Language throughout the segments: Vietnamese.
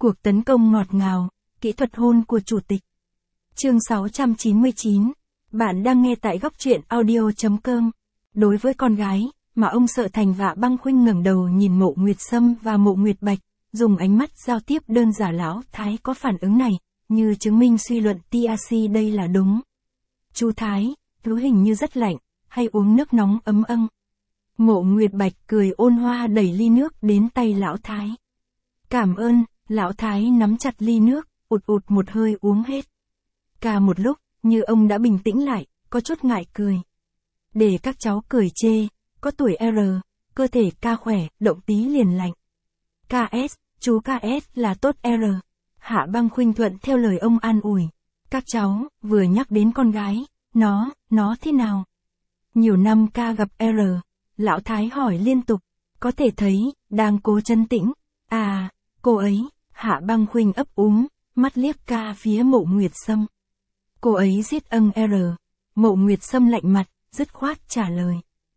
Cuộc tấn công ngọt ngào, kỹ thuật hôn của chủ tịch. Chương 699. Bạn đang nghe tại góc truyện audio.com. Đối với con gái, mà ông sợ thành và băng khuynh ngẩng đầu nhìn Mộ Nguyệt Sâm và Mộ Nguyệt Bạch, dùng ánh mắt giao tiếp đơn giản. Lão Thái có phản ứng này, như chứng minh suy luận TAC đây là đúng. Chú Thái, thứ hình như rất lạnh, hay uống nước nóng ấm âng. Mộ Nguyệt Bạch cười ôn hòa đẩy ly nước đến tay Lão Thái. Cảm ơn. Lão Thái nắm chặt ly nước, ụt một hơi uống hết. Cả một lúc, như ông đã bình tĩnh lại, có chút ngại cười. Để các cháu cười chê, có tuổi R, cơ thể ca khỏe, động tí liền lạnh. KS, chú KS là tốt R. Hạ Băng Khuynh thuận theo lời ông an ủi. Các cháu, vừa nhắc đến con gái, nó thế nào? Nhiều năm ca gặp R, Lão Thái hỏi liên tục, có thể thấy, đang cố trấn tĩnh. À, cô ấy. Hạ Băng Khuynh ấp úng, mắt liếc ca phía Mộ Nguyệt Sâm. Cô ấy giết R. Mộ Nguyệt Sâm lạnh mặt, dứt khoát trả lời.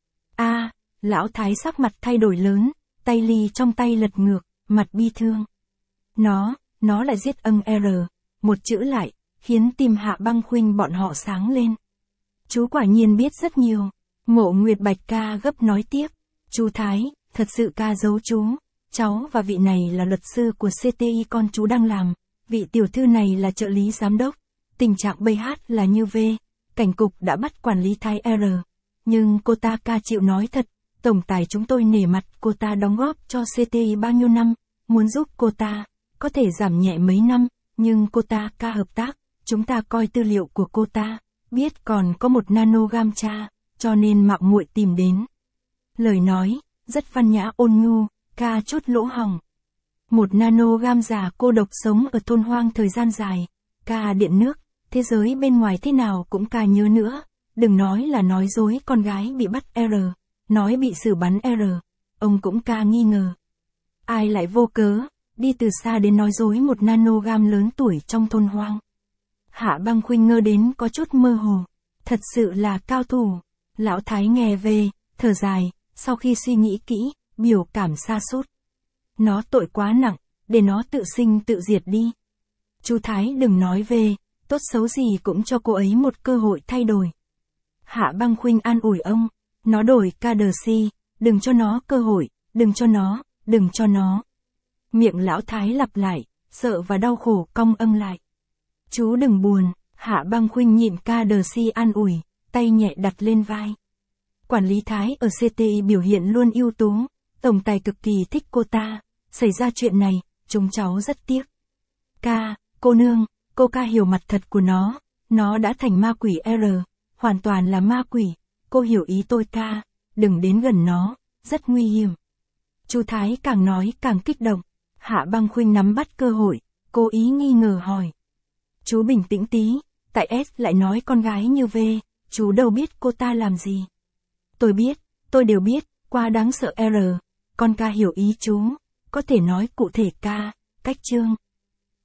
Lão Thái sắc mặt thay đổi lớn, tay ly trong tay lật ngược, mặt bi thương. Nó lại giết R. Một chữ lại, khiến tim Hạ Băng Khuynh bọn họ sáng lên. Chú quả nhiên biết rất nhiều. Mộ Nguyệt Bạch ca gấp nói tiếp. Chú Thái, thật sự ca giấu chú. Cháu và vị này là luật sư của CTI con chú đang làm, vị tiểu thư này là trợ lý giám đốc, tình trạng BH là như V, cảnh cục đã bắt quản lý Thái R. Nhưng cô ta ca chịu nói thật, tổng tài chúng tôi nể mặt cô ta đóng góp cho CTI bao nhiêu năm, muốn giúp cô ta, có thể giảm nhẹ mấy năm, nhưng cô ta ca hợp tác, chúng ta coi tư liệu của cô ta, biết còn có 1 nanogam cha, cho nên mạo muội tìm đến. Lời nói, rất văn nhã ôn nhu. Ca chút lỗ hổng. 1 nanogam già cô độc sống ở thôn hoang thời gian dài. Ca điện nước, thế giới bên ngoài thế nào cũng ca nhớ nữa. Đừng nói là nói dối con gái bị bắt R, nói bị xử bắn R. Ông cũng ca nghi ngờ. Ai lại vô cớ, đi từ xa đến nói dối 1 nanogam lớn tuổi trong thôn hoang. Hạ Băng Khuynh ngơ đến có chút mơ hồ. Thật sự là cao thủ. Lão Thái nghe về, thở dài, sau khi suy nghĩ kỹ. Biểu cảm sa sút. Nó tội quá nặng, để nó tự sinh tự diệt đi. Chú Thái đừng nói về, tốt xấu gì cũng cho cô ấy một cơ hội thay đổi. Hạ Băng Khuynh an ủi ông, nó đổi KDC, đừng cho nó cơ hội, đừng cho nó. Miệng Lão Thái lặp lại, sợ và đau khổ cong lại. Chú đừng buồn, Hạ Băng Khuynh nhịn KDC an ủi, tay nhẹ đặt lên vai. Quản lý Thái ở CTI biểu hiện luôn ưu tú. Tổng tài cực kỳ thích cô ta, xảy ra chuyện này, chúng cháu rất tiếc. Cô nương, cô ca hiểu mặt thật của nó đã thành ma quỷ R, hoàn toàn là ma quỷ, cô hiểu ý tôi ca, đừng đến gần nó, rất nguy hiểm. Chú Thái càng nói càng kích động, Hạ Băng Khuynh nắm bắt cơ hội, cố ý nghi ngờ hỏi. Chú bình tĩnh tí, tại S lại nói con gái như V, chú đâu biết cô ta làm gì. Tôi biết, tôi đều biết, quá đáng sợ R. Con ca hiểu ý chú, có thể nói cụ thể ca, cách chương.